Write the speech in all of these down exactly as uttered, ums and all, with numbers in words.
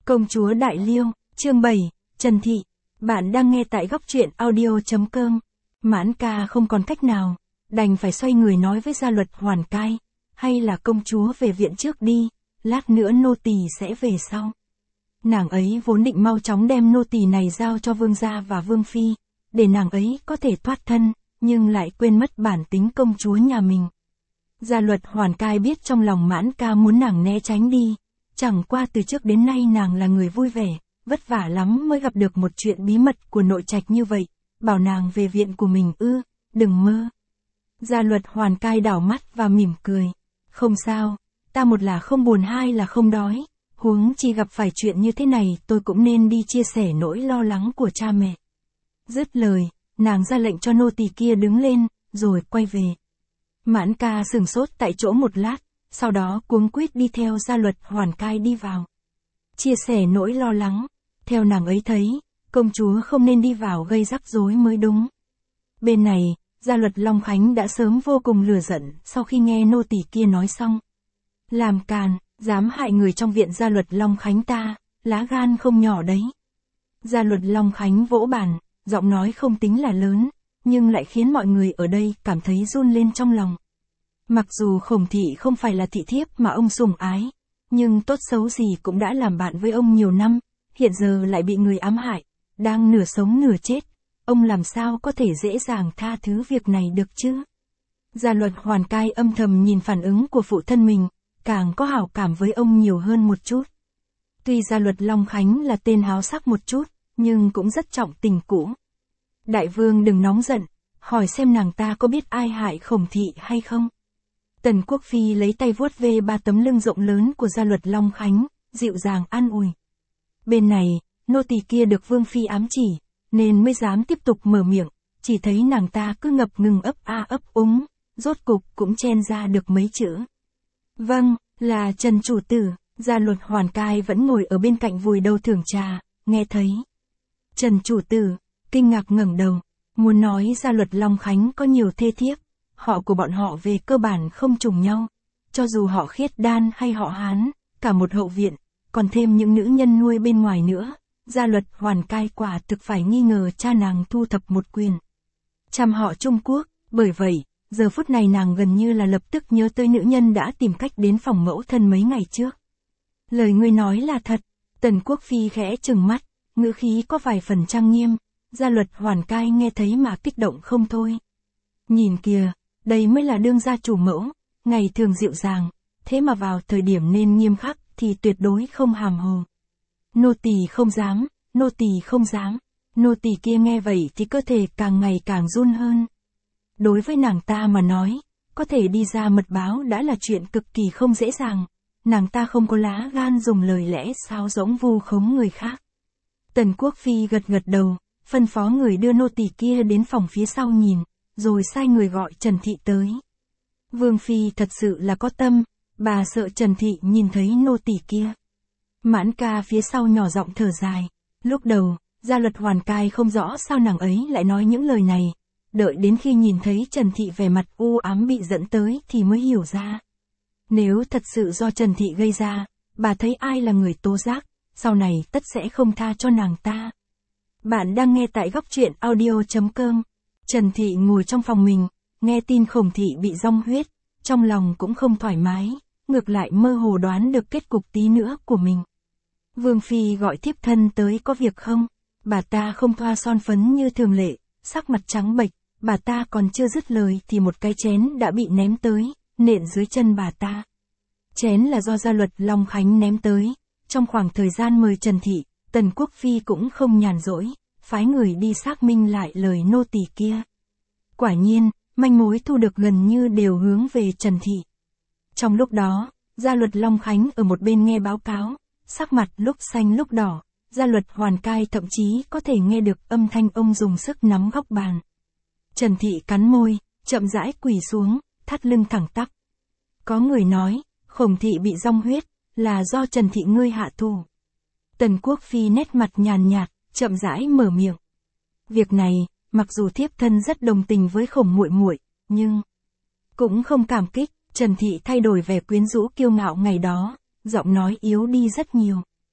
Công chúa Đại Liêu, chương bảy, Trần Thị. Bạn đang nghe tại góc truyện audio.com. Mãn ca không còn cách nào, đành phải xoay người nói với gia luật Hoàn Cai, hay là công chúa về viện trước đi, lát nữa nô tỳ sẽ về sau. Nàng ấy vốn định mau chóng đem nô tỳ này giao cho vương gia và vương phi, để nàng ấy có thể thoát thân, nhưng lại quên mất bản tính công chúa nhà mình. Gia luật Hoàn Cai biết trong lòng Mãn ca muốn nàng né tránh đi, chẳng qua từ trước đến nay nàng là người vui vẻ, vất vả lắm mới gặp được một chuyện bí mật của nội trạch như vậy, bảo nàng về viện của mình ư, đừng mơ. Gia luật Hoàn Cai đảo mắt và mỉm cười, không sao, ta một là không buồn hai là không đói, huống chi gặp phải chuyện như thế này tôi cũng nên đi chia sẻ nỗi lo lắng của cha mẹ. Dứt lời, nàng ra lệnh cho nô tỳ kia đứng lên, rồi quay về. Mãn ca sửng sốt tại chỗ một lát, sau đó cuống quýt đi theo gia luật Hoàn Cai đi vào. Chia sẻ nỗi lo lắng, theo nàng ấy thấy, công chúa không nên đi vào gây rắc rối mới đúng. Bên này, gia luật Long Khánh đã sớm vô cùng lửa giận sau khi nghe nô tỳ kia nói xong. Làm càn, dám hại người trong viện gia luật Long Khánh ta, lá gan không nhỏ đấy. Gia luật Long Khánh vỗ bàn, giọng nói không tính là lớn, nhưng lại khiến mọi người ở đây cảm thấy run lên trong lòng. Mặc dù Khổng thị không phải là thị thiếp mà ông sủng ái, nhưng tốt xấu gì cũng đã làm bạn với ông nhiều năm, hiện giờ lại bị người ám hại, đang nửa sống nửa chết, ông làm sao có thể dễ dàng tha thứ việc này được chứ? Gia luật Hoàn Cai âm thầm nhìn phản ứng của phụ thân mình, càng có hảo cảm với ông nhiều hơn một chút. Tuy gia luật Long Khánh là tên háo sắc một chút, nhưng cũng rất trọng tình cũ. Đại vương đừng nóng giận, hỏi xem nàng ta có biết ai hại Khổng thị hay không? Tần Quốc Phi lấy tay vuốt ve ba tấm lưng rộng lớn của gia luật Long Khánh, dịu dàng an ủi. Bên này, nô tỳ kia được vương phi ám chỉ, nên mới dám tiếp tục mở miệng, chỉ thấy nàng ta cứ ngập ngừng ấp a ấp úng, rốt cục cũng chen ra được mấy chữ. Vâng, là Trần chủ tử. Gia luật Hoàn Cai vẫn ngồi ở bên cạnh vùi đầu thưởng trà, nghe thấy Trần chủ tử, kinh ngạc ngẩng đầu, muốn nói gia luật Long Khánh có nhiều thê thiếp, họ của bọn họ về cơ bản không trùng nhau, cho dù họ Khiết Đan hay họ Hán, cả một hậu viện, còn thêm những nữ nhân nuôi bên ngoài nữa, gia luật Hoàn Cai quả thực phải nghi ngờ cha nàng thu thập một quyền. Chăm họ Trung Quốc, bởi vậy, giờ phút này nàng gần như là lập tức nhớ tới nữ nhân đã tìm cách đến phòng mẫu thân mấy ngày trước. Lời ngươi nói là thật. Tần Quốc Phi khẽ trừng mắt, ngữ khí có vài phần trang nghiêm, gia luật Hoàn Cai nghe thấy mà kích động không thôi. Nhìn kìa, đây mới là đương gia chủ mẫu, ngày thường dịu dàng, thế mà vào thời điểm nên nghiêm khắc thì tuyệt đối không hàm hồ. Nô tỳ không dám, nô tỳ không dám. Nô tỳ kia nghe vậy thì cơ thể càng ngày càng run hơn. Đối với nàng ta mà nói, có thể đi ra mật báo đã là chuyện cực kỳ không dễ dàng. Nàng ta không có lá gan dùng lời lẽ sáo rỗng vu khống người khác. Tần Quốc Phi gật gật đầu, phân phó người đưa nô tỳ kia đến phòng phía sau nhìn, rồi sai người gọi Trần Thị tới. Vương Phi thật sự là có tâm, bà sợ Trần Thị nhìn thấy nô tỳ kia. Mãn ca phía sau nhỏ giọng thở dài. Lúc đầu, gia luật Hoàn Cai không rõ sao nàng ấy lại nói những lời này, đợi đến khi nhìn thấy Trần Thị vẻ mặt u ám bị dẫn tới thì mới hiểu ra. Nếu thật sự do Trần Thị gây ra, bà thấy ai là người tố giác, sau này tất sẽ không tha cho nàng ta. Bạn đang nghe tại góc truyện audio.com. Trần Thị ngồi trong phòng mình, nghe tin Khổng thị bị rong huyết, trong lòng cũng không thoải mái, ngược lại mơ hồ đoán được kết cục tí nữa của mình. Vương Phi gọi thiếp thân tới có việc không? Bà ta không thoa son phấn như thường lệ, sắc mặt trắng bệch, bà ta còn chưa dứt lời thì một cái chén đã bị ném tới, nện dưới chân bà ta. Chén là do gia luật Long Khánh ném tới. Trong khoảng thời gian mời Trần Thị, Tần Quốc Phi cũng không nhàn rỗi, phái người đi xác minh lại lời nô tỳ kia. Quả nhiên, manh mối thu được gần như đều hướng về Trần Thị. Trong lúc đó, gia luật Long Khánh ở một bên nghe báo cáo, sắc mặt lúc xanh lúc đỏ, gia luật Hoàn Cai thậm chí có thể nghe được âm thanh ông dùng sức nắm góc bàn. Trần Thị cắn môi, chậm rãi quỳ xuống, thắt lưng thẳng tắp. Có người nói, Khổng thị bị rong huyết, là do Trần Thị ngươi hạ thủ. Tần Quốc Phi nét mặt nhàn nhạt, chậm rãi mở miệng. Việc này, mặc dù thiếp thân rất đồng tình với Khổng muội muội, nhưng cũng không cảm kích. Trần Thị thay đổi vẻ quyến rũ kiêu ngạo ngày đó, giọng nói yếu đi rất nhiều.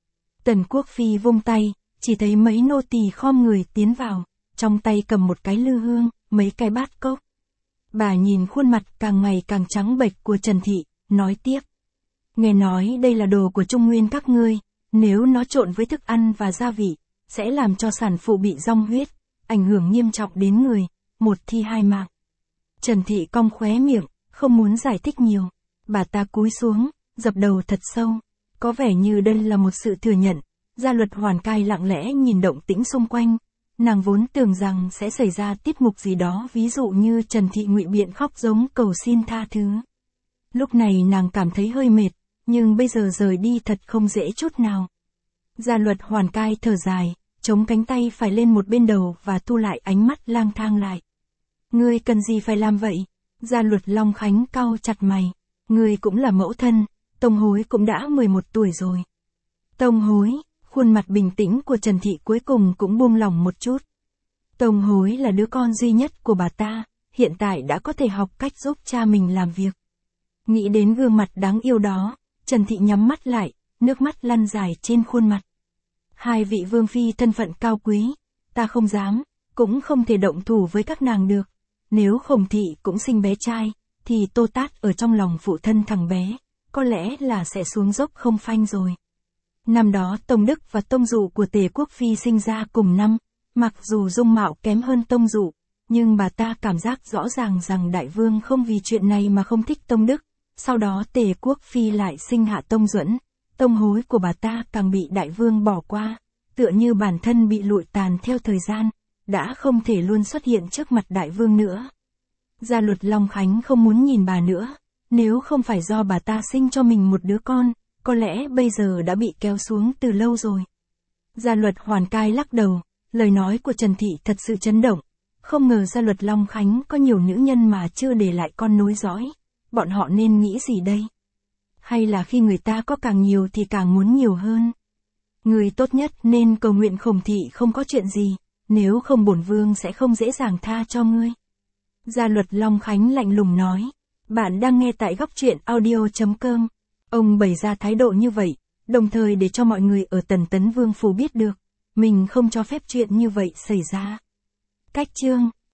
Tần Quốc Phi vung tay, chỉ thấy mấy nô tỳ khom người tiến vào, trong tay cầm một cái lư hương, mấy cái bát cốc. Bà nhìn khuôn mặt càng ngày càng trắng bệch của Trần Thị, nói tiếp. Nghe nói đây là đồ của Trung Nguyên các ngươi, nếu nó trộn với thức ăn và gia vị, sẽ làm cho sản phụ bị rong huyết, ảnh hưởng nghiêm trọng đến người, một thi hai mạng. Trần Thị cong khóe miệng, không muốn giải thích nhiều. Bà ta cúi xuống, dập đầu thật sâu. Có vẻ như đây là một sự thừa nhận. Gia Luật Hoàn Cai lặng lẽ nhìn động tĩnh xung quanh. Nàng vốn tưởng rằng sẽ xảy ra tiết mục gì đó, ví dụ như Trần Thị ngụy biện khóc giống cầu xin tha thứ. Lúc này nàng cảm thấy hơi mệt, nhưng bây giờ rời đi thật không dễ chút nào. Gia Luật Hoàn Cai thở dài, chống cánh tay phải lên một bên đầu và thu lại ánh mắt lang thang lại. Ngươi cần gì phải làm vậy? Gia Luật Long Khánh cau chặt mày. Ngươi cũng là mẫu thân, Tông Hối cũng đã mười một tuổi rồi. Tông Hối, khuôn mặt bình tĩnh của Trần Thị cuối cùng cũng buông lỏng một chút. Tông Hối là đứa con duy nhất của bà ta, hiện tại đã có thể học cách giúp cha mình làm việc. Nghĩ đến gương mặt đáng yêu đó, Trần Thị nhắm mắt lại, nước mắt lăn dài trên khuôn mặt. Hai vị vương phi thân phận cao quý, ta không dám, cũng không thể động thủ với các nàng được. Nếu Khổng Thị cũng sinh bé trai, thì Tô Tát ở trong lòng phụ thân thằng bé, có lẽ là sẽ xuống dốc không phanh rồi. Năm đó Tông Đức và Tông Dụ của Tề Quốc Phi sinh ra cùng năm, mặc dù dung mạo kém hơn Tông Dụ, nhưng bà ta cảm giác rõ ràng rằng Đại Vương không vì chuyện này mà không thích Tông Đức. Sau đó Tề Quốc Phi lại sinh hạ Tông Duẫn, Tông Hối của bà ta càng bị Đại Vương bỏ qua, tựa như bản thân bị lụi tàn theo thời gian, đã không thể luôn xuất hiện trước mặt Đại Vương nữa. Gia Luật Long Khánh không muốn nhìn bà nữa, nếu không phải do bà ta sinh cho mình một đứa con, có lẽ bây giờ đã bị kéo xuống từ lâu rồi. Gia Luật Hoàn Cai lắc đầu, lời nói của Trần Thị thật sự chấn động, không ngờ Gia Luật Long Khánh có nhiều nữ nhân mà chưa để lại con nối dõi, bọn họ nên nghĩ gì đây? Hay là khi người ta có càng nhiều thì càng muốn nhiều hơn? Người tốt nhất nên cầu nguyện Khổng Thị không có chuyện gì, nếu không bổn vương sẽ không dễ dàng tha cho ngươi. Gia Luật Long Khánh lạnh lùng nói, bạn đang nghe tại góc truyện audio chấm com. Ông bày ra thái độ như vậy, đồng thời để cho mọi người ở Tần Tấn Vương phủ biết được, mình không cho phép chuyện như vậy xảy ra. Cách chương